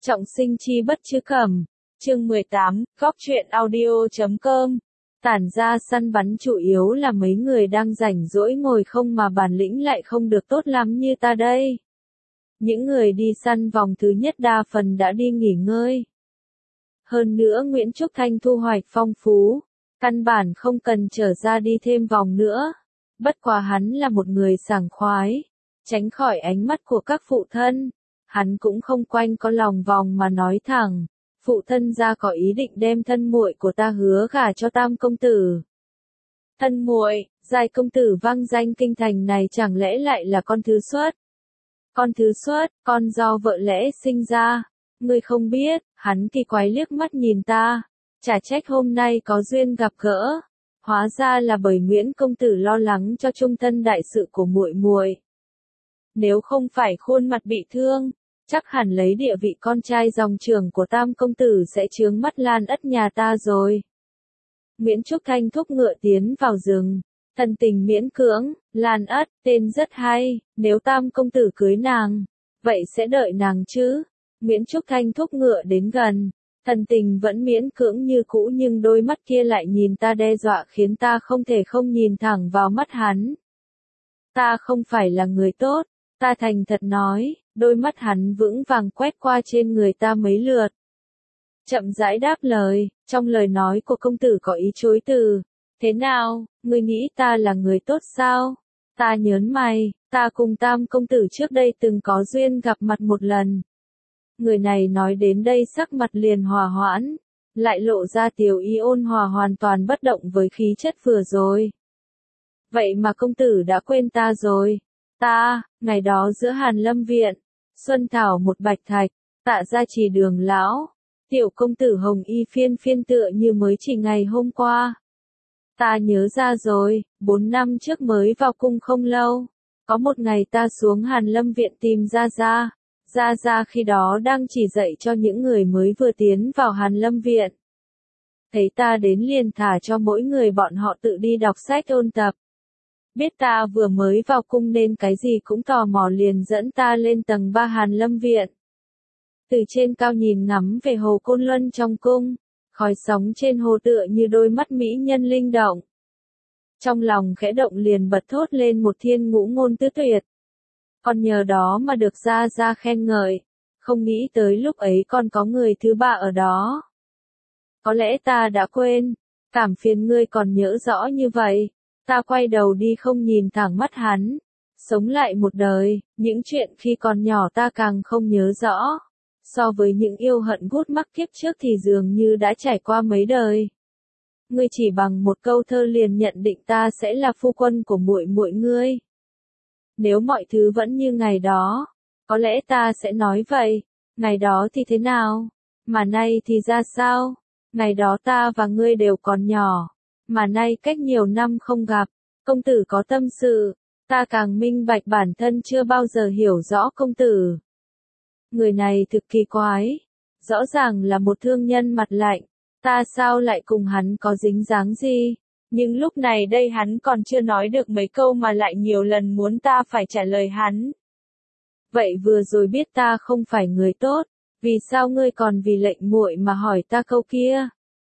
Trọng sinh chi bất chứ cẩm. Chương 18, góc truyện audio.com. Tản ra săn bắn chủ yếu là mấy người đang rảnh rỗi ngồi không mà bản lĩnh lại không được tốt lắm như ta đây. Những người đi săn vòng thứ nhất đa phần đã đi nghỉ ngơi. Hơn nữa Nguyễn Trúc Thanh thu hoạch phong phú, căn bản không cần trở ra đi thêm vòng nữa. Bất quá hắn là một người sảng khoái, tránh khỏi ánh mắt của các phụ thân. Hắn cũng không quanh có lòng vòng mà nói thẳng, phụ thân gia có ý định đem thân muội của ta hứa gả cho Tam công tử. Thân muội, Giai công tử vang danh kinh thành này chẳng lẽ lại là con thứ xuất? Con thứ xuất, con do vợ lẽ sinh ra. Ngươi không biết, hắn kỳ quái liếc mắt nhìn ta, chả trách hôm nay có duyên gặp gỡ. Hóa ra là bởi Nguyễn công tử lo lắng cho chung thân đại sự của muội muội. Nếu không phải khuôn mặt bị thương, chắc hẳn lấy địa vị con trai dòng trưởng của Tam công tử sẽ chướng mắt Lan Ất nhà ta rồi. Nguyễn Trúc Thanh thúc ngựa tiến vào rừng, thần tình miễn cưỡng, Lan Ất, tên rất hay, nếu Tam công tử cưới nàng, vậy sẽ đợi nàng chứ? Nguyễn Trúc Thanh thúc ngựa đến gần, thần tình vẫn miễn cưỡng như cũ nhưng đôi mắt kia lại nhìn ta đe dọa khiến ta không thể không nhìn thẳng vào mắt hắn. Ta không phải là người tốt, ta thành thật nói, đôi mắt hắn vững vàng quét qua trên người ta mấy lượt. Chậm rãi đáp lời, trong lời nói của công tử có ý chối từ. Thế nào, ngươi nghĩ ta là người tốt sao? Ta nhớn mày, ta cùng Tam công tử trước đây từng có duyên gặp mặt một lần. Người này nói đến đây sắc mặt liền hòa hoãn, lại lộ ra tiểu ý ôn hòa hoàn toàn bất động với khí chất vừa rồi. Vậy mà công tử đã quên ta rồi. Ta, ngày đó giữa Hàn Lâm Viện, Xuân Thảo một bạch thạch, Tạ Gia Trì Đường lão, tiểu công tử Hồng Y phiên phiên tựa như mới chỉ ngày hôm qua. Ta nhớ ra rồi, 4 năm trước mới vào cung không lâu, có một ngày ta xuống Hàn Lâm Viện tìm Gia Gia. Gia Gia khi đó đang chỉ dạy cho những người mới vừa tiến vào Hàn Lâm Viện. Thấy ta đến liền thả cho mỗi người bọn họ tự đi đọc sách ôn tập. Biết ta vừa mới vào cung nên cái gì cũng tò mò liền dẫn ta lên tầng 3 Hàn Lâm Viện. Từ trên cao nhìn ngắm về hồ Côn Luân trong cung, khói sóng trên hồ tựa như đôi mắt mỹ nhân linh động. Trong lòng khẽ động liền bật thốt lên một thiên ngũ ngôn tứ tuyệt. Còn nhờ đó mà được Gia Gia khen ngợi, không nghĩ tới lúc ấy còn có người thứ ba ở đó. Có lẽ ta đã quên, cảm phiền ngươi còn nhớ rõ như vậy. Ta quay đầu đi không nhìn thẳng mắt hắn. Sống lại một đời, những chuyện khi còn nhỏ ta càng không nhớ rõ. So với những yêu hận gút mắc kiếp trước thì dường như đã trải qua mấy đời. Ngươi chỉ bằng một câu thơ liền nhận định ta sẽ là phu quân của muội muội ngươi. Nếu mọi thứ vẫn như ngày đó, có lẽ ta sẽ nói vậy. Ngày đó thì thế nào? Mà nay thì ra sao? Ngày đó ta và ngươi đều còn nhỏ. Mà nay cách nhiều năm không gặp, công tử có tâm sự, ta càng minh bạch bản thân chưa bao giờ hiểu rõ công tử. Người này thực kỳ quái, rõ ràng là một thương nhân mặt lạnh, ta sao lại cùng hắn có dính dáng gì? Nhưng lúc này đây hắn còn chưa nói được mấy câu mà lại nhiều lần muốn ta phải trả lời hắn. Vậy vừa rồi biết ta không phải người tốt, vì sao ngươi còn vì lệnh muội mà hỏi ta câu kia?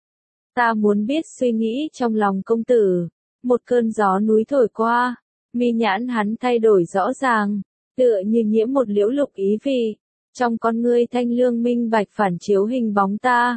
Ta muốn biết suy nghĩ trong lòng công tử. Một cơn gió núi thổi qua, mi nhãn hắn thay đổi rõ ràng, tựa như nhiễm một liễu lục ý vị. Trong con ngươi thanh lương minh bạch phản chiếu hình bóng ta.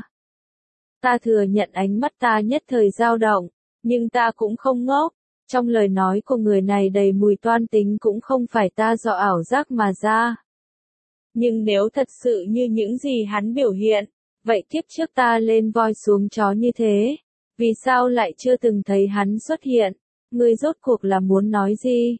Ta thừa nhận ánh mắt ta nhất thời dao động, nhưng ta cũng không ngốc. Trong lời nói của người này đầy mùi toan tính cũng không phải ta do ảo giác mà ra. Nhưng nếu thật sự như những gì hắn biểu hiện, vậy kiếp trước ta lên voi xuống chó như thế, vì sao lại chưa từng thấy hắn xuất hiện? Ngươi rốt cuộc là muốn nói gì?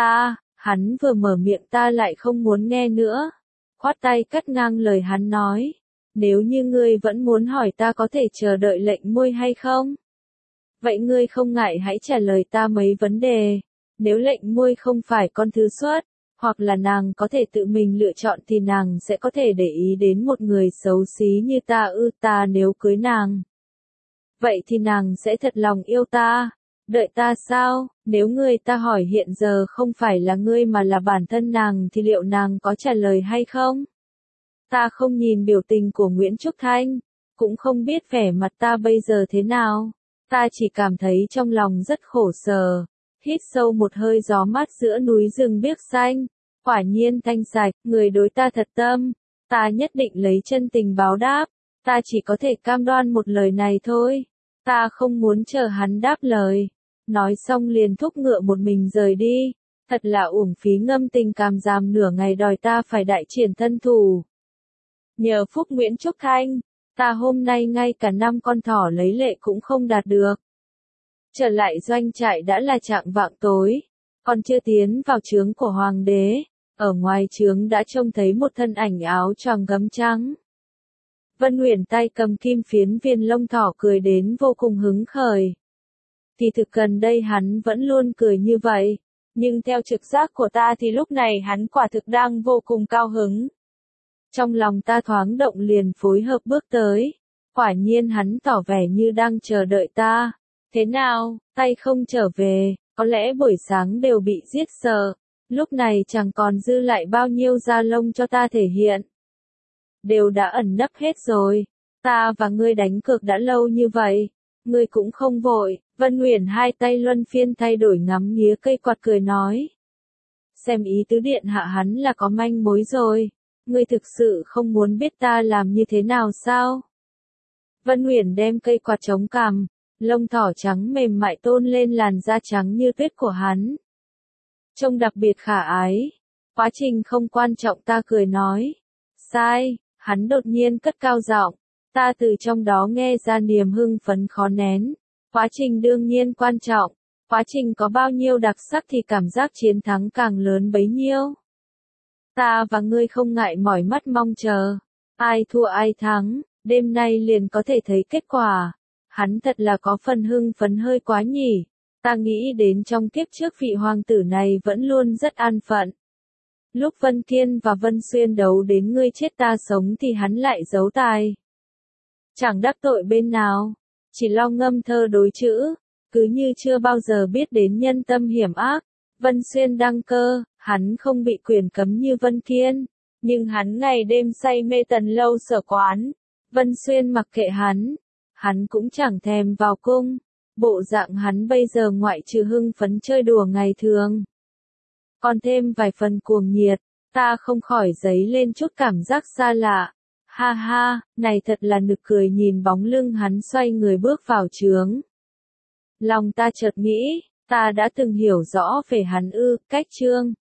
Hắn vừa mở miệng ta lại không muốn nghe nữa. Khoát tay cắt ngang lời hắn nói. Nếu như ngươi vẫn muốn hỏi ta có thể chờ đợi lệnh muội hay không? Vậy ngươi không ngại hãy trả lời ta mấy vấn đề. Nếu lệnh muội không phải con thứ xuất, hoặc là nàng có thể tự mình lựa chọn thì nàng sẽ có thể để ý đến một người xấu xí như ta ta nếu cưới nàng. Vậy thì nàng sẽ thật lòng yêu ta, đợi ta sao? Nếu người ta hỏi hiện giờ không phải là ngươi mà là bản thân nàng thì liệu nàng có trả lời hay không? Ta không nhìn biểu tình của Nguyễn Trúc Thanh, cũng không biết vẻ mặt ta bây giờ thế nào. Ta chỉ cảm thấy trong lòng rất khổ sở. Hít sâu một hơi gió mát giữa núi rừng biếc xanh. Quả nhiên thanh sạch, người đối ta thật tâm. Ta nhất định lấy chân tình báo đáp. Ta chỉ có thể cam đoan một lời này thôi. Ta không muốn chờ hắn đáp lời. Nói xong liền thúc ngựa một mình rời đi. Thật là uổng phí ngâm tình cảm giam nửa ngày đòi ta phải đại triển thân thủ. Nhờ phúc Nguyễn Trúc Thanh, ta hôm nay ngay cả 5 con thỏ lấy lệ cũng không đạt được. Trở lại doanh trại đã là chạng vạng tối, còn chưa tiến vào trướng của hoàng đế, ở ngoài trướng đã trông thấy một thân ảnh áo choàng gấm trắng. Vân Uyển tay cầm kim phiến viên lông thỏ cười đến vô cùng hứng khởi. Thì thực gần đây hắn vẫn luôn cười như vậy, nhưng theo trực giác của ta thì lúc này hắn quả thực đang vô cùng cao hứng. Trong lòng ta thoáng động liền phối hợp bước tới. Quả nhiên hắn tỏ vẻ như đang chờ đợi ta. Thế nào, tay không trở về, có lẽ buổi sáng đều bị giết sợ. Lúc này chẳng còn dư lại bao nhiêu da lông cho ta thể hiện. Đều đã ẩn nấp hết rồi. Ta và ngươi đánh cược đã lâu như vậy. Ngươi cũng không vội. Vân Uyển hai tay luân phiên thay đổi ngắm nghía cây quạt cười nói. Xem ý tứ điện hạ hắn là có manh mối rồi. Ngươi thực sự không muốn biết ta làm như thế nào sao? Vân Uyển đem cây quạt chống cằm, lông thỏ trắng mềm mại tôn lên làn da trắng như tuyết của hắn. Trông đặc biệt khả ái. Quá trình không quan trọng ta cười nói. Sai, hắn đột nhiên cất cao giọng. Ta từ trong đó nghe ra niềm hưng phấn khó nén. Quá trình đương nhiên quan trọng. Quá trình có bao nhiêu đặc sắc thì cảm giác chiến thắng càng lớn bấy nhiêu. Ta và ngươi không ngại mỏi mắt mong chờ. Ai thua ai thắng, đêm nay liền có thể thấy kết quả. Hắn thật là có phần hưng phấn hơi quá nhỉ. Ta nghĩ đến trong kiếp trước vị hoàng tử này vẫn luôn rất an phận. Lúc Vân Kiên và Vân Xuyên đấu đến ngươi chết ta sống thì hắn lại giấu tài. Chẳng đắc tội bên nào, chỉ lo ngâm thơ đối chữ, cứ như chưa bao giờ biết đến nhân tâm hiểm ác. Vân Xuyên đăng cơ, hắn không bị quyền cấm như Vân Kiên, nhưng hắn ngày đêm say mê tần lâu sở quán. Vân Xuyên mặc kệ hắn cũng chẳng thèm vào cung. Bộ dạng hắn bây giờ ngoại trừ hưng phấn chơi đùa ngày thường, còn thêm vài phần cuồng nhiệt, ta không khỏi dấy lên chút cảm giác xa lạ. Ha ha, này thật là nực cười nhìn bóng lưng hắn xoay người bước vào trướng. Lòng ta chợt nghĩ, ta đã từng hiểu rõ về hắn cách Trương